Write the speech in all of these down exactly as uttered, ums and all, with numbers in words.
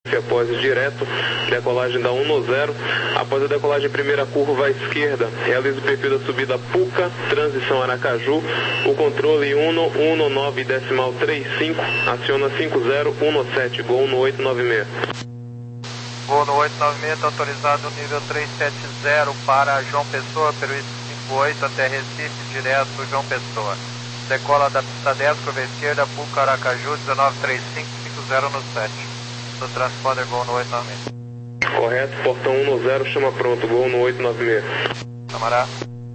Após direto, decolagem da um zero, após a decolagem primeira curva à esquerda, realiza o perfil da subida Puca, transição Aracaju, o controle um um nove decimal trinta e cinco, aciona cinco zero um sete, Gol no oito nove seis. Gol no oito nove seis, está autorizado nível trezentos e setenta para João Pessoa, pelo I cinquenta e oito até Recife, direto João Pessoa. Decola da pista dez, curva esquerda, Puca, Aracaju, dezenove trinta e cinco, cinco zero no sete. No transponder, Gol no oito nove seis. Correto, portão um zero, chama pronto, Gol no oito nove seis. Camará.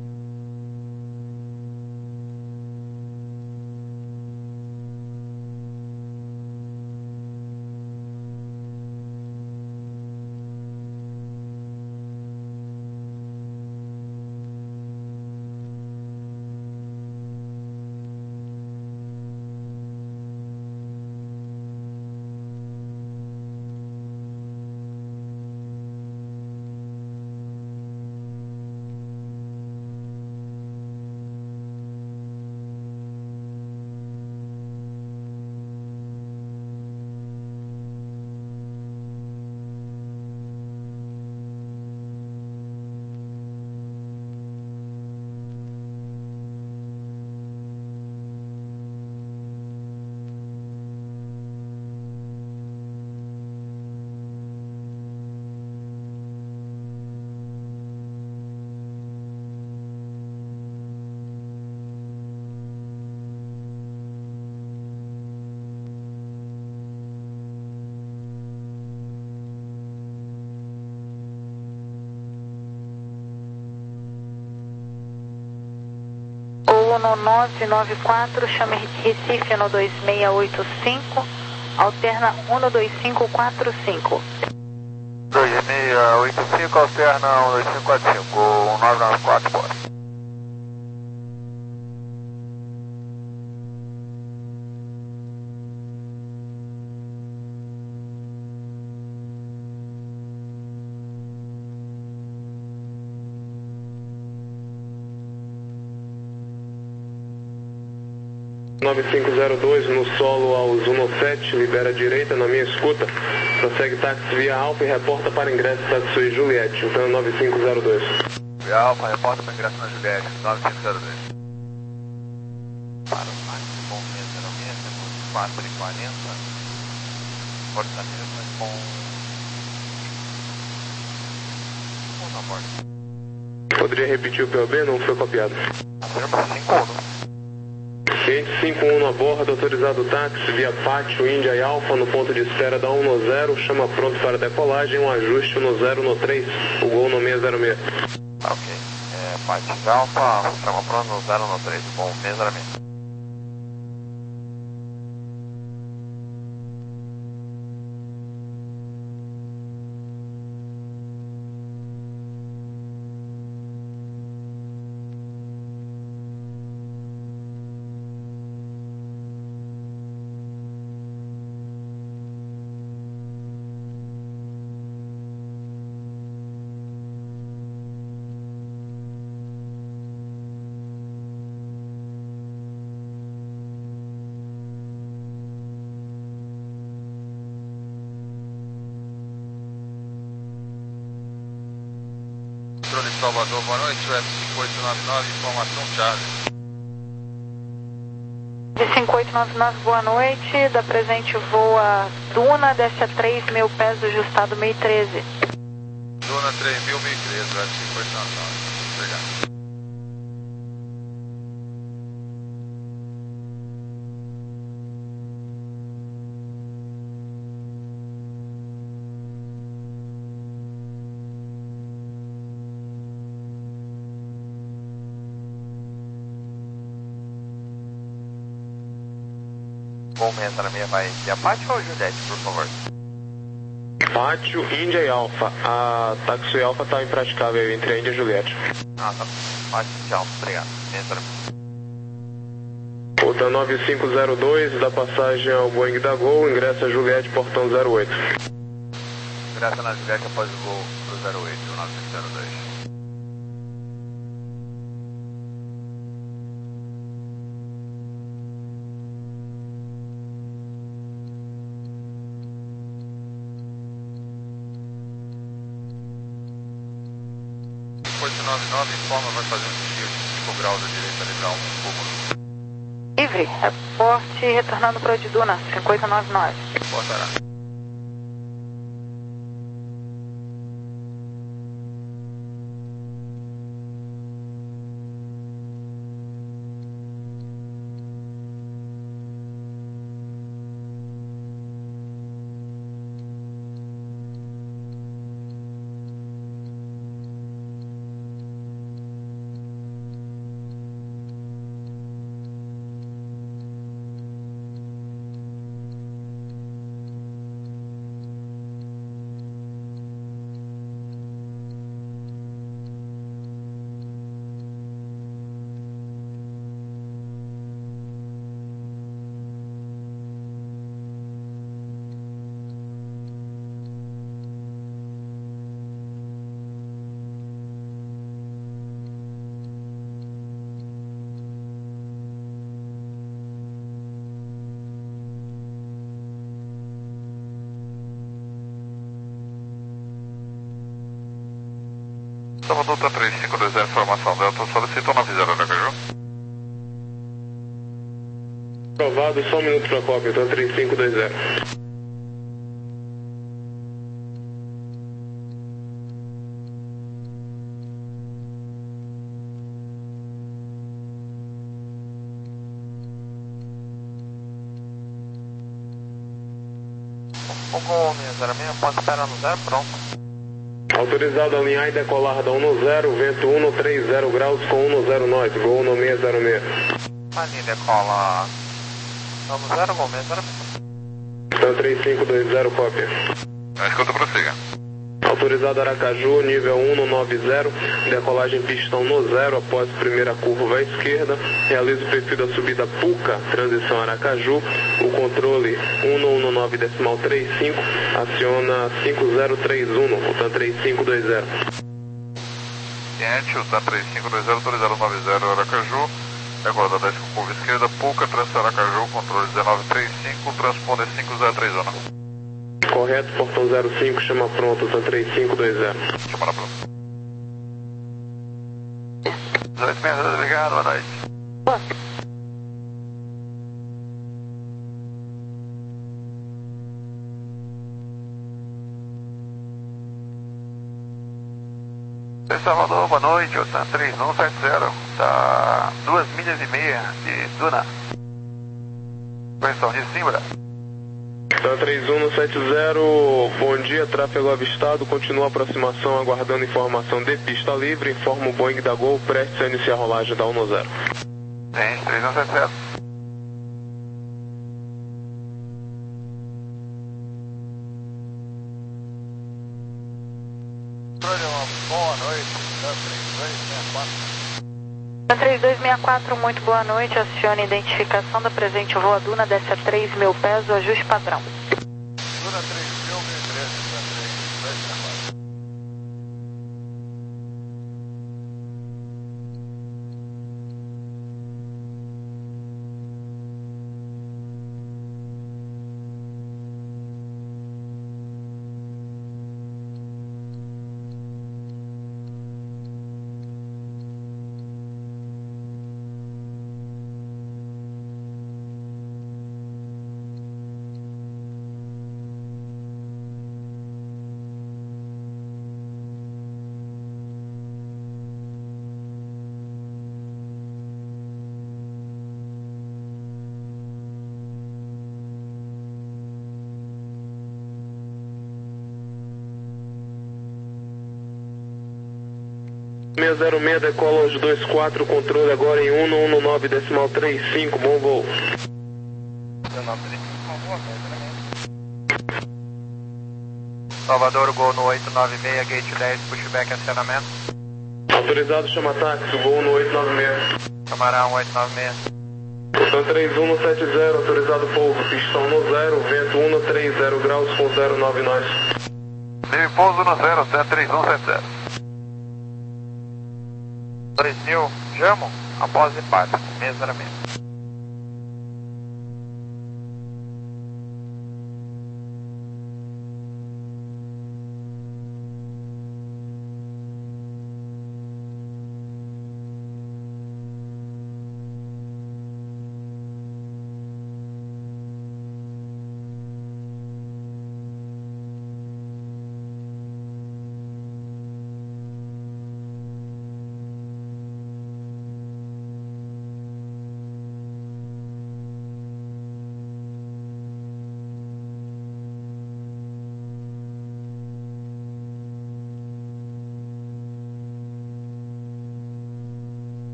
No nove nove quatro, chame Recife no dois seis oito cinco, alterna um dois cinco quatro cinco. dois seis oito cinco, alterna um dois cinco quatro cinco, um nove nove quatro, bora. nove cinco zero dois no solo aos sete, libera a direita na minha escuta, prossegue táxi via Alfa e reporta para ingresso Tatsui Juliette, então nove cinco zero dois. Via Alfa, reporta para ingresso na Juliette, nove cinco zero dois. Para o táxi com geralmente, quatro e quarenta, Fortaleza com... com na borda. Poderia repetir o P O B? Não foi copiado. Afirma cinco um. Cliente cinco um na borda, autorizado o táxi via Pátio, Índia e Alfa no ponto de espera da um zero, chama pronto para decolagem, um ajuste no zero no três, o Gol no seis zero seis. Ok, é, Pátio de Alfa, chama pronto no zero no três, bom, seis zero seis. Controle Salvador, boa noite, U S cinco oito nove nove, informação Charlie. De cinco oito nove nove, boa noite, da presente voa Duna, desce a três mil pés do ajustado mil e treze. Duna três mil, mil e treze, U S cinco oito nove nove, obrigado. Vamos entrar na minha vai de Pátio ou Juliette, por favor? Pátio, Índia e Alfa. A Taxi Alfa está impraticável entre a Índia e a Juliette. Ah, tá. Pátio de Alfa, obrigado. Entra. Outra nove cinco zero dois, da passagem ao Boeing da Gol, ingressa a Juliette, portão zero oito. Ingressa na Juliette após o Gol pro zero oito, nove cinco zero dois. oito nove nove, informa, vai fazer um desvio de cinco graus à direita, legal um, cúmulo. Livre, reporte retornando para o Diduna, cinco oito nove nove. Portará. Salvador tá três cinco dois zero, informação Delta, solicita nove zero, Aracaju. Aprovado, só um minuto para a cópia, então três cinco dois zero. Fogo minha zero seis, pode esperar no zero, pronto. Autorizado a alinhar e decolar da um zero, vento um três zero graus com um zero nós, gol no seis zero seis. Ali decola. Vamos zero, gol seis zero seis. Então três cinco dois zero, cópia. A escuta, prossiga. Autorizado Aracaju, nível um nove zero, decolagem pistão no zero após primeira curva à esquerda, realiza o perfil da subida Puca, transição Aracaju, o controle um um nove decimal trinta e cinco, aciona cinco zero três um, o TAM três cinco dois zero. Ciente, o TAM três cinco dois zero, autorizado nove zero Aracaju, decola da décima curva esquerda, Puca, transição Aracaju, controle dezenove trinta e cinco, transponder cinco zero três um. Correto, portão zero cinco, chama pronto, TAM três cinco dois zero. Chama pronto. dezoito seis zero, obrigado, boa noite. Boa. Em Salvador, boa noite, o TAM três um sete zero, está duas milhas e meia de Duna. Conexão de Simbra. TAM três um sete zero, bom dia, tráfego avistado, continua a aproximação aguardando informação de pista livre, informa o Boeing da Gol, prestes a iniciar a rolagem da um zero. Tem, três um sete zero. Boa noite, TAM três dois seis quatro. TAM três dois seis quatro, muito boa noite, acione a identificação da presente voaduna, desce a três mil pés, o ajuste padrão. Duna três mil, mil e treze, TAM três dois seis quatro. seis zero seis, decola os dois quatro, controle agora em um um nove decimal trinta e cinco, bom voo. Salvador, Gol no oito nove seis, gate dez, pushback, acionamento. Autorizado, chama táxi, Gol no oito nove seis. Camarão oito nove seis. TAM três um sete zero, autorizado pouso, pistão no zero, vento um três zero graus com zero nove nós. Livre pouso no zero, TAM três um sete zero. três mil, Jamo, após empate, seis zero seis.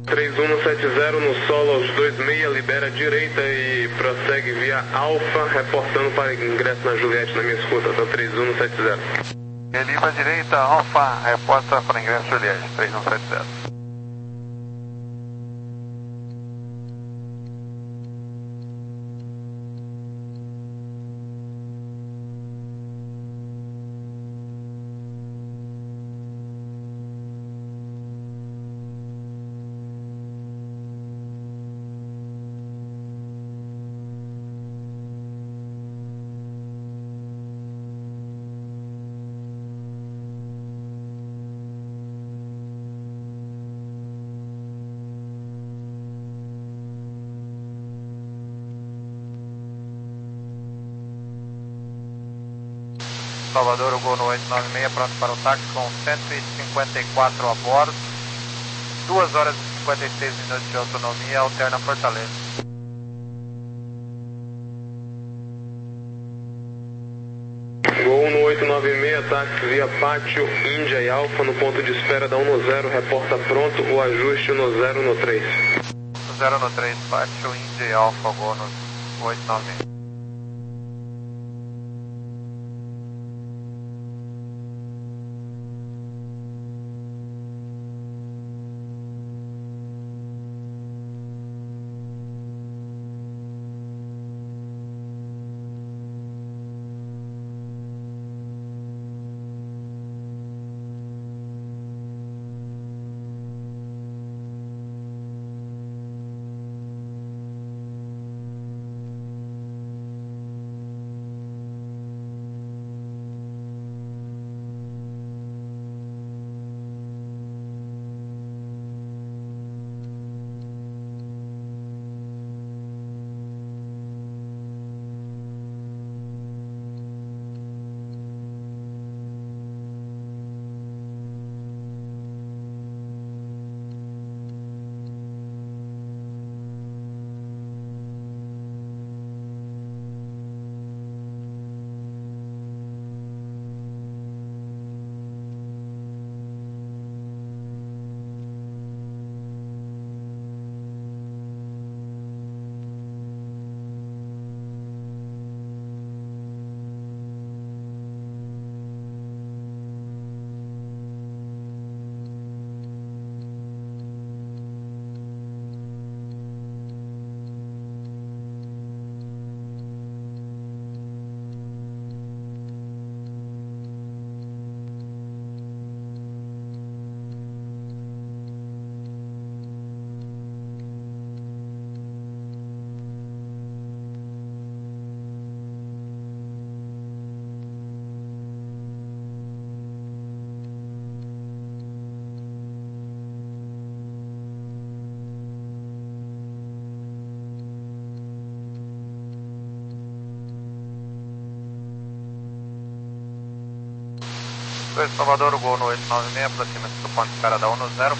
três um sete zero no solo aos dois seis, libera a direita e prossegue via Alfa, reportando para ingresso na Juliette na minha escuta, tá três um sete zero. Lima direita, Alfa, reporta para ingresso Juliette, três um sete zero. Salvador, o Gol no oito nove seis, pronto para o táxi com cento e cinquenta e quatro a bordo, duas horas e cinquenta e seis minutos de autonomia, alterna Fortaleza. Gol no oito nove seis, táxi via Pátio, Índia e Alfa, no ponto de espera da um no zero, reporta pronto o ajuste no zero no três. zero no três, Pátio, Índia e Alfa, Gol no oito nove seis. Salvador, o Gol no oito nove seis, aproxima-se do ponto de espera da um no zero,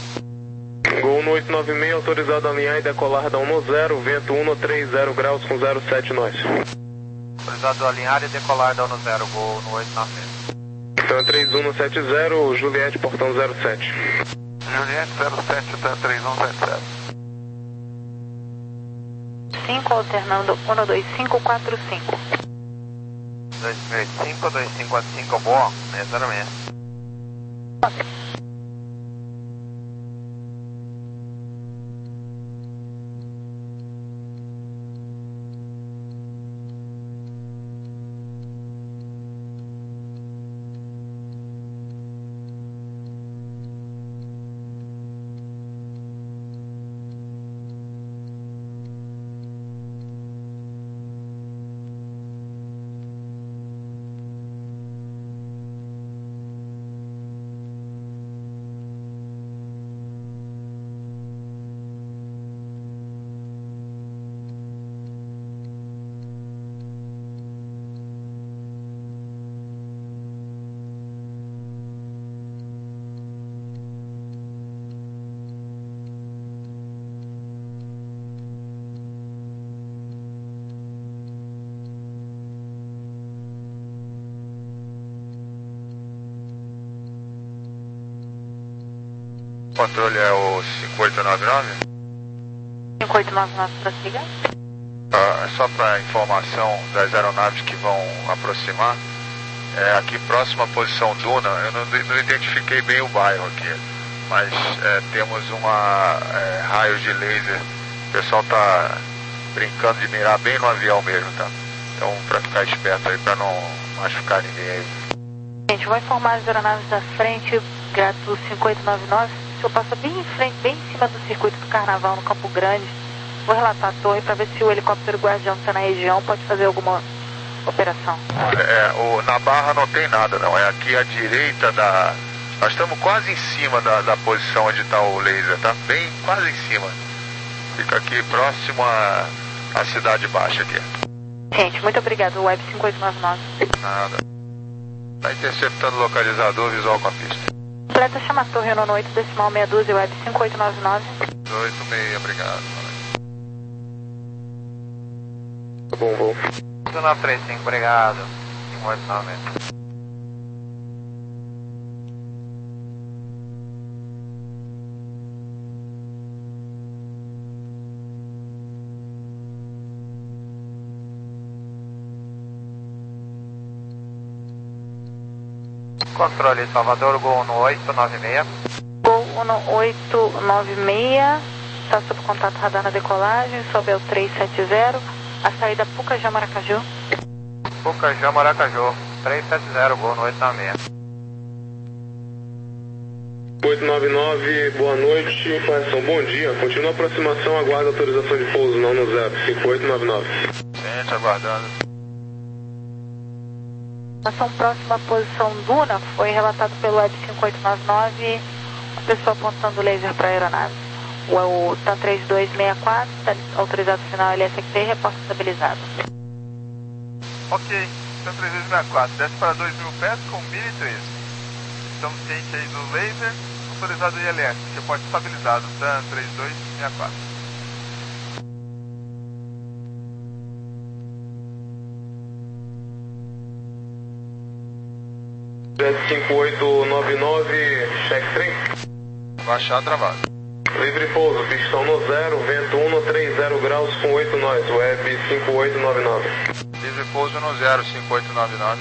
pronto. Gol no oito nove seis, autorizado a alinhar e decolar da um no zero, vento um no três zero graus com zero sete nós. Autorizado a alinhar e decolar da um no zero, Gol no oito nove seis. Então é três um sete zero, Juliette, portão zero sete. Juliette zero sete, até três um sete zero. cinco, alternando um dois cinco quatro cinco. dois cinco, dois cinco quatro cinco, boa, exatamente. Controle é o cinco oito nove nove? cinco oito nove nove, prossiga. Ah, só para informação das aeronaves que vão aproximar, é, aqui próximo à posição Duna, eu não, não identifiquei bem o bairro aqui, mas é, temos uma é, raio de laser, o pessoal está brincando de mirar bem no avião mesmo, tá? Então, para ficar esperto aí, para não machucar ninguém aí. Gente, vou informar as aeronaves da frente, grato cinco oito nove nove, o senhor passa bem em frente, bem em cima do circuito do Carnaval, no Campo Grande. Vou relatar a torre para ver se o helicóptero Guardião que está na região pode fazer alguma operação. É, o, na Barra não tem nada não, é aqui à direita da... Nós estamos quase em cima da, da posição onde está o laser, tá? Bem, quase em cima. Fica aqui próximo à, à Cidade Baixa aqui. Gente, muito obrigado, Web cinco oito nove nove. Nada. Está interceptando o localizador visual com a pista. Completa, chama a torre nono oito, decimal meia dúzia, Web cinco oito nove nove. oito seis, obrigado. Tá bom, vou. nove três cinco, obrigado. cinco oito nove. Controle Salvador, Gol um oito nove seis. Gol um oito nove seis, está sob contato radar na decolagem, sobe ao três sete zero, a saída Pucajá Maracaju. Pucajá Maracaju, três sete zero, Gol um oito nove seis. oito nove nove, boa noite, correção, bom dia. Continua a aproximação, aguarda autorização de pouso, não no zero, cinco oito nove nove. Gente, aguardando. Ação próxima à posição Duna, foi relatado pelo Web cinco oito nove nove, a pessoa apontando o laser para a aeronave. O T A M três dois seis quatro, está autorizado final L S Q, reposta estabilizado. Ok, T A M três dois seis quatro, desce para dois mil pés com mil e treze. Estamos cientes aí do laser, autorizado I L S, reposta estabilizado, T A M três dois seis quatro. cinco oito nove nove, check trem. Baixar travado. Livre pouso, pistão no zero, vento um no três zero graus com oito nós, Web cinco oito nove nove. Livre pouso no zero, cinco oito nove nove.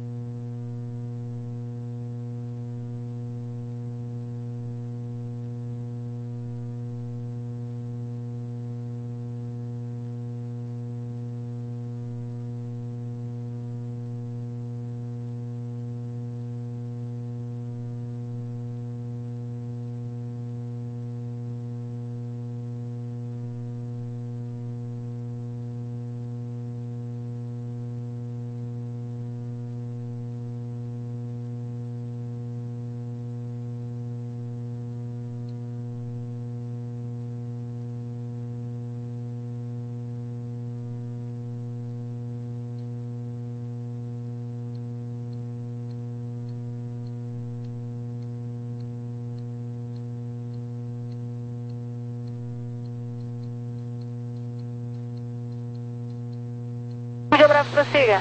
Bravo, prossiga.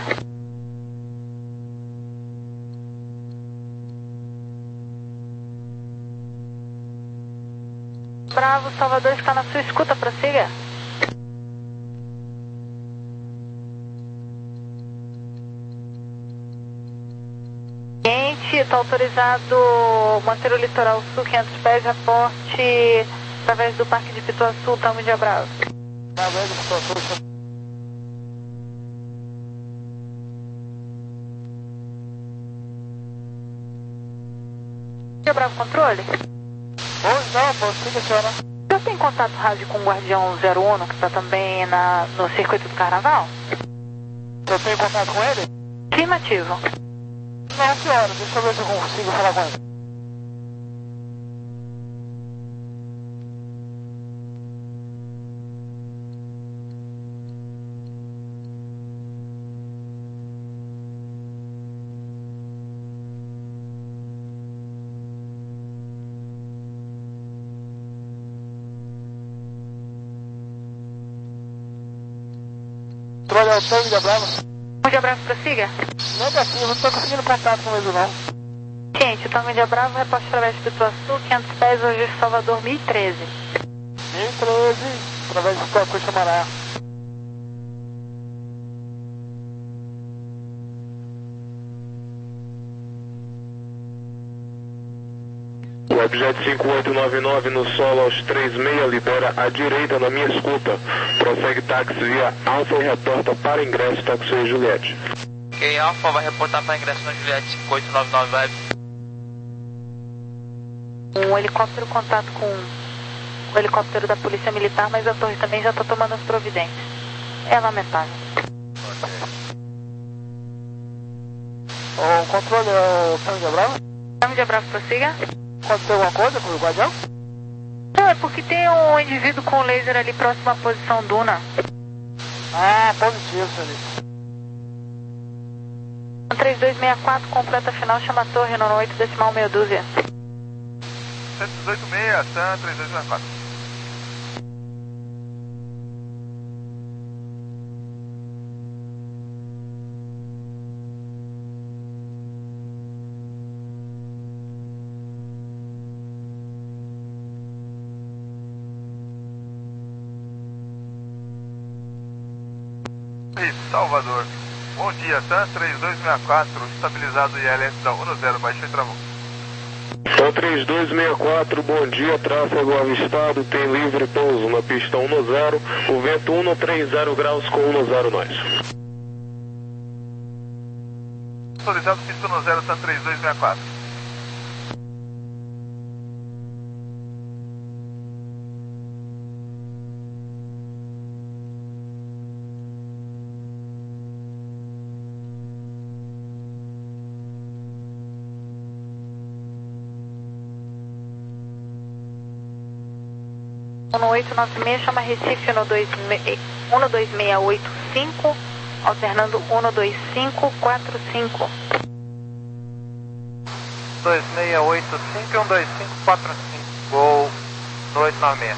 Bravo, Salvador está na sua escuta, prossiga. Gente, está autorizado manter o litoral sul quinhentos pés, reporte através do Parque de Pituaçu, Tamo de Bravo. Através do Pituaçu. Bravo, controle? Oi, não, prossiga, senhora. Já tem contato rádio com o Guardião zero um, que está também na, no circuito do Carnaval? Eu tenho contato com ele? Afirmativo. Não, senhora, deixa eu ver se eu consigo falar com ele. Controle é o Tamo de Bravo. Tamo de Bravo, prossiga. Negativo, não estou conseguindo contato com ele não. Gente, o Tamo de Bravo, reposta através de Pituaçu, quinhentos pés, mais hoje Salvador mil e treze. mil e treze, através de qual coisa chamará? O objeto cinco oito nove nove no solo aos três seis, libera à direita na minha escuta. Prossegue táxi via Alfa e reporta para ingresso táxi Juliette. Ok, Alfa vai reportar para ingresso na Juliette cinco oito nove nove, vai. Um helicóptero contato com o helicóptero da Polícia Militar, mas a torre também já está tomando as providências. É lamentável. O controle é o São de Bravo? São de Bravo, prossiga. Aconteceu alguma coisa com o guardião? Não, é porque tem um indivíduo com laser ali próximo à posição Duna. Ah, positivo, senhorita. três dois seis quatro, completa final, chama a torre, nono oito, decimal meia dúzia. cento e dezoito seis, Sam, três dois seis quatro. Salvador. Bom dia, Sam, três dois seis quatro, estabilizado I L S da um zero, baixou e travou. Então três dois seis quatro, bom dia, tráfego avistado, tem livre pouso na pista um zero, o vento um trinta graus com um zero nós. Autorizado pista um zero, Sam, três dois seis quatro. um oito nove seis, chama Recife um dois seis oito cinco, alternando um dois cinco quatro cinco. dois seis oito cinco e um dois cinco quatro cinco, Gol oito nove seis.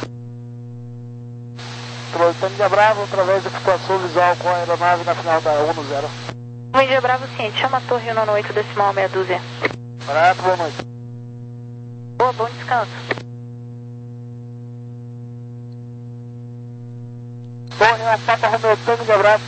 Controle de Bravo, através da flutuação visual com a aeronave na final da um zero. Índia Bravo, ciente, chama a torre nono oito, decimal meia dúzia. Barato, boa noite. Boa, bom descanso. Torre, uma Papa Romeo Tango de Bravo.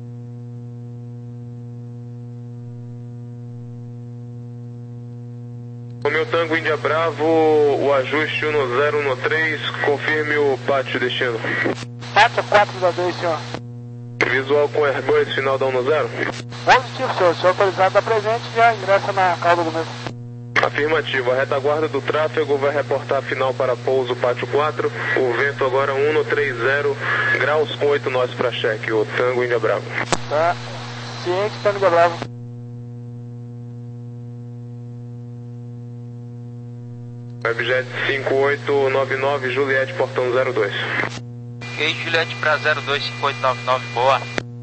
Romeo Tango Índia Bravo, o ajuste um zero um três, confirme o pátio destino. Pátio quatro da dois, senhor. Visual com Airbus, final da um zero. Positivo, senhor. O senhor autorizado da presente já ingressa na cauda do mesmo. Afirmativo, a retaguarda do tráfego vai reportar a final para pouso pátio quatro, o vento agora um trinta graus com oito nós para cheque, o Tango Índia Bravo. Tá, ciente, Tango de Bravo. Webjet cinco oito nove nove, Juliette, portão zero dois. Ok, Juliette para zero dois cinco oito nove nove, boa.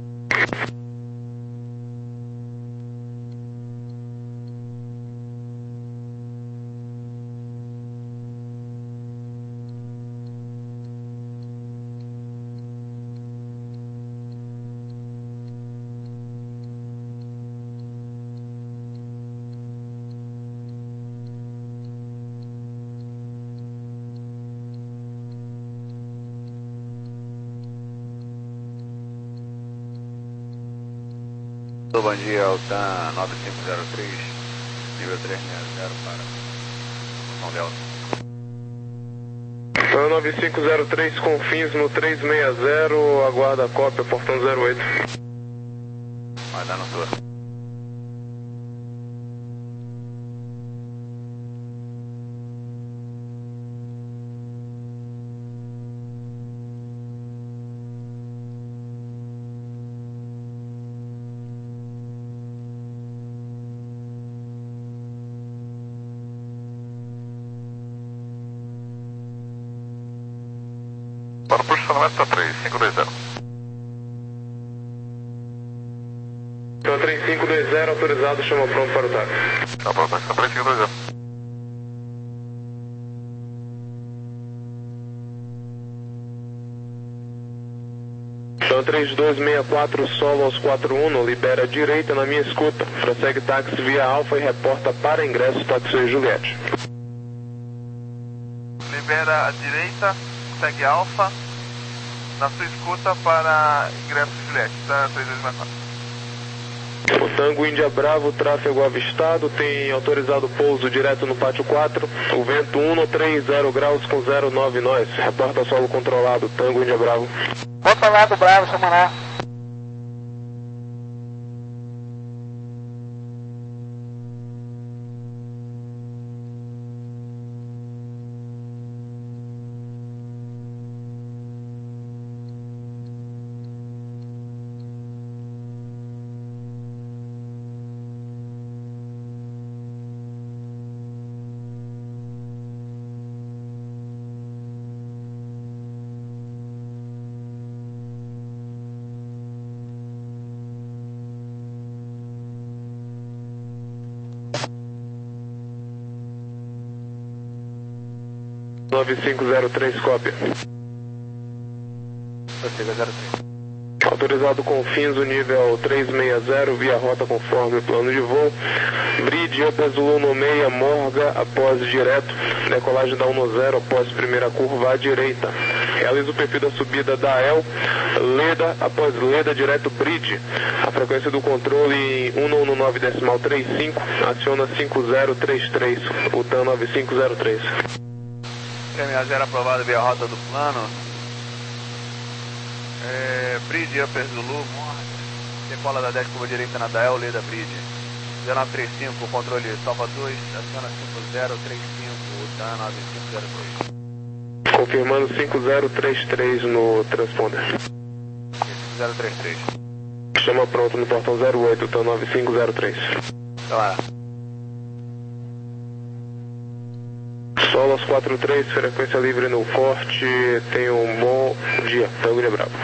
Bom dia, Altan nove cinco zero três, nível três seis zero para São Delta. Então, nove cinco zero três com fins no três seis zero, aguarda a cópia, portão zero oito. Vai dar no sua. Para o posicionamento três cinco dois zero. Então, três cinco dois zero, autorizado, chama pronto para o táxi. Tá pronto, está três cinco dois zero. Então, três dois seis quatro, solo aos quatro um, libera à direita na minha escuta. Prossegue táxi via Alfa e reporta para ingresso táxi Juliette. libera a direita, segue Alfa, na sua escuta para ingresso Juliette, tá? três dois seis quatro. O Tango Índia Bravo, tráfego avistado, tem autorizado pouso direto no pátio quatro, o vento um três zero graus com zero nove nós, reporta solo controlado, Tango Índia Bravo. Controlado Bravo, Samaná. nove cinco zero três, cópia. Prossiga zero três. Autorizado com fins o nível trezentos e sessenta, via rota conforme plano de voo. Bridge, Upper Zulu no meia, Morga, após direto. Decolagem da um zero após primeira curva à direita. Realiza o perfil da subida da El, Leda, após Leda, direto Bridge. A frequência do controle em cento e dezenove decimal trinta e cinco, aciona cinco zero três três, o T A N nove cinco zero três. T M A zero aprovado via rota do plano. É, Bridge, Upper Zulu, Morga, decola da dez, curva direita na Dael, Leda Bridge. zero nove três cinco, controle Salvador, aciona cinco zero três cinco, o T A N nove cinco zero três. Confirmando cinco zero três três no transponder. cinco zero três três. Chama pronto no portão zero oito, T A N nove cinco zero três. Tá lá. Solo aos quatro três, frequência livre no Forte, tenha um bom dia, Tango de Bravo.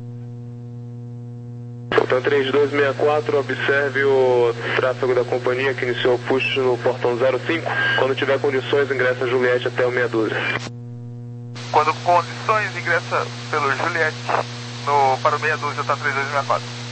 Portão três dois seis quatro, observe o tráfego da companhia que iniciou o push no portão zero cinco, quando tiver condições ingressa Juliette até o meia dúzia. Quando condições, ingressa pelo Juliette no, para o meia dúzia, tá três dois seis quatro.